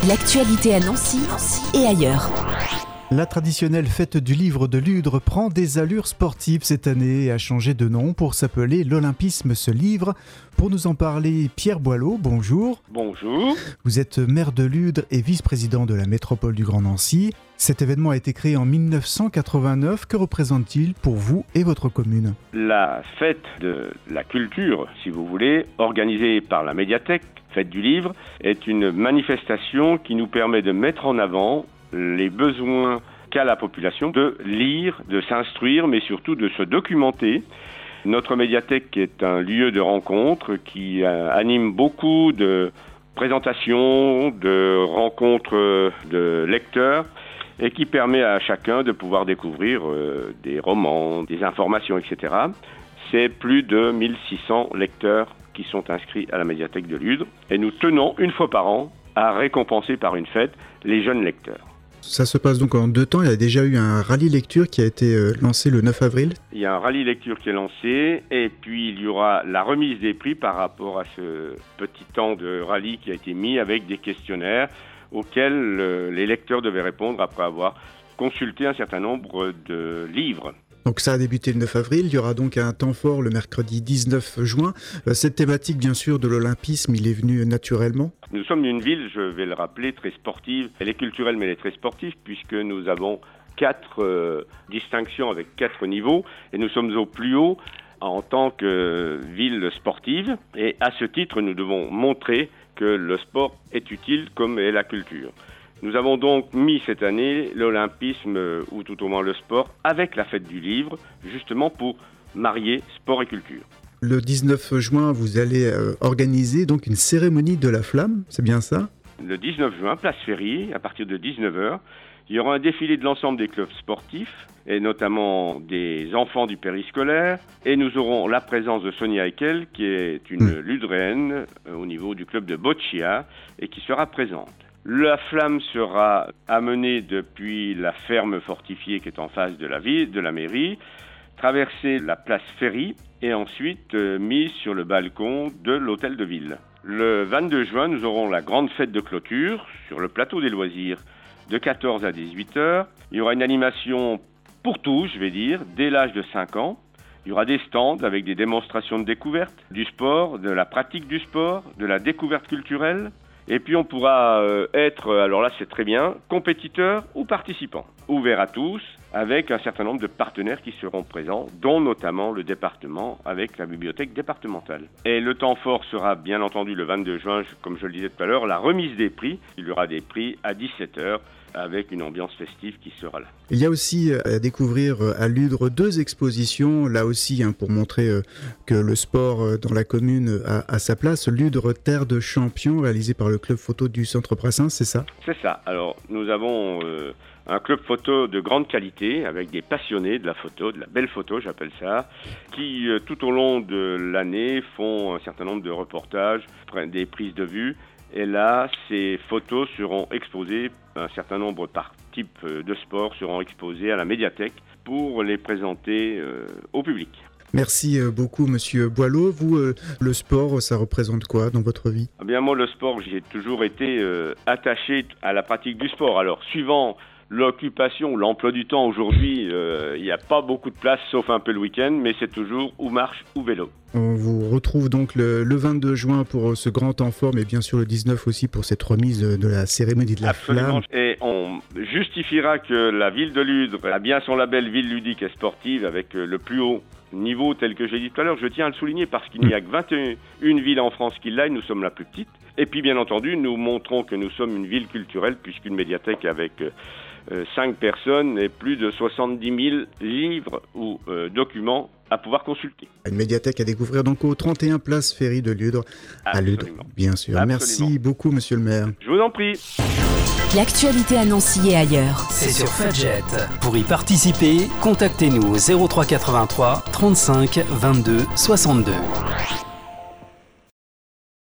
L'actualité à Nancy et ailleurs. La traditionnelle fête du livre de Ludre prend des allures sportives cette année et a changé de nom pour s'appeler l'Olympisme se livre. Pour nous en parler, Pierre Boileau, bonjour. Bonjour. Vous êtes maire de Ludre et vice-président de la métropole du Grand Nancy. Cet événement a été créé en 1989. Que représente-t-il pour vous et votre commune ? La fête de la culture, si vous voulez, organisée par la médiathèque, Fête du Livre, est une manifestation qui nous permet de mettre en avant les besoins qu'a la population de lire, de s'instruire, mais surtout de se documenter. Notre médiathèque est un lieu de rencontre qui anime beaucoup de présentations, de rencontres de lecteurs et qui permet à chacun de pouvoir découvrir des romans, des informations, etc. C'est plus de 1600 lecteurs qui sont inscrits à la médiathèque de Ludre et nous tenons une fois par an à récompenser par une fête les jeunes lecteurs. Ça se passe donc en 2 temps. Il y a déjà eu un rallye lecture qui a été lancé le 9 avril. Il y a un rallye lecture qui est lancé et puis il y aura la remise des prix par rapport à ce petit temps de rallye qui a été mis avec des questionnaires auxquels les lecteurs devaient répondre après avoir consulté un certain nombre de livres. Donc ça a débuté le 9 avril, il y aura donc un temps fort le mercredi 19 juin. Cette thématique bien sûr de l'olympisme, il est venu naturellement. Nous sommes une ville, je vais le rappeler, très sportive. Elle est culturelle mais elle est très sportive puisque nous avons 4 distinctions avec 4 niveaux et nous sommes au plus haut en tant que ville sportive. Et à ce titre, nous devons montrer que le sport est utile comme est la culture. Nous avons donc mis cette année l'olympisme, ou tout au moins le sport, avec la fête du livre, justement pour marier sport et culture. Le 19 juin, vous allez organiser donc une cérémonie de la flamme, c'est bien ça ? Le 19 juin, place Ferry, à partir de 19h, il y aura un défilé de l'ensemble des clubs sportifs, et notamment des enfants du périscolaire, et nous aurons la présence de Sonia Ekel, qui est une ludréenne au niveau du club de Boccia, et qui sera présente. La flamme sera amenée depuis la ferme fortifiée qui est en face de la ville, de la mairie, traverser la place Ferry et ensuite mise sur le balcon de l'hôtel de ville. Le 22 juin, nous aurons la grande fête de clôture sur le plateau des loisirs de 14 à 18 heures. Il y aura une animation pour tous, je vais dire, dès l'âge de 5 ans. Il y aura des stands avec des démonstrations de découverte, du sport, de la pratique du sport, de la découverte culturelle. Et puis on pourra être, alors là c'est très bien, compétiteur ou participant, ouvert à tous, avec un certain nombre de partenaires qui seront présents, dont notamment le département avec la bibliothèque départementale. Et le temps fort sera bien entendu le 22 juin, comme je le disais tout à l'heure, la remise des prix. Il y aura des prix à 17h avec une ambiance festive qui sera là. Il y a aussi à découvrir à Ludre 2 expositions, là aussi pour montrer que le sport dans la commune a sa place. Ludre Terre de Champions, réalisé par le club photo du Centre Brassens, c'est ça ? C'est ça. Alors nous avons un club photo de grande qualité avec des passionnés de la photo, de la belle photo j'appelle ça, qui tout au long de l'année font un certain nombre de reportages, des prises de vue. Et là, ces photos seront exposées, un certain nombre par type de sport seront exposées à la médiathèque pour les présenter au public. Merci beaucoup Monsieur Boileau. Vous, le sport, ça représente quoi dans votre vie ? Eh bien moi, le sport, j'ai toujours été attaché à la pratique du sport. Alors, suivant l'occupation ou l'emploi du temps aujourd'hui, il n'y a pas beaucoup de place, sauf un peu le week-end, mais c'est toujours ou marche ou vélo. On vous retrouve donc le 22 juin pour ce grand temps fort, mais bien sûr le 19 aussi pour cette remise de la cérémonie de la flamme. Et on justifiera que la ville de Ludre a bien son label ville ludique et sportive avec le plus haut niveau tel que j'ai dit tout à l'heure. Je tiens à le souligner parce qu'il n'y a que 21 villes en France qui l'aillent, nous sommes la plus petite. Et puis bien entendu, nous montrons que nous sommes une ville culturelle puisqu'une médiathèque avec 5 personnes et plus de 70 000 livres ou documents à pouvoir consulter. Une médiathèque à découvrir donc au 31 place Ferry de Ludre, à Ludre, bien sûr. Absolument. Merci beaucoup, monsieur le maire. Je vous en prie. L'actualité à Nancy et ailleurs. C'est sur Fudget. Pour y participer, contactez-nous au 03 83 35 22 62.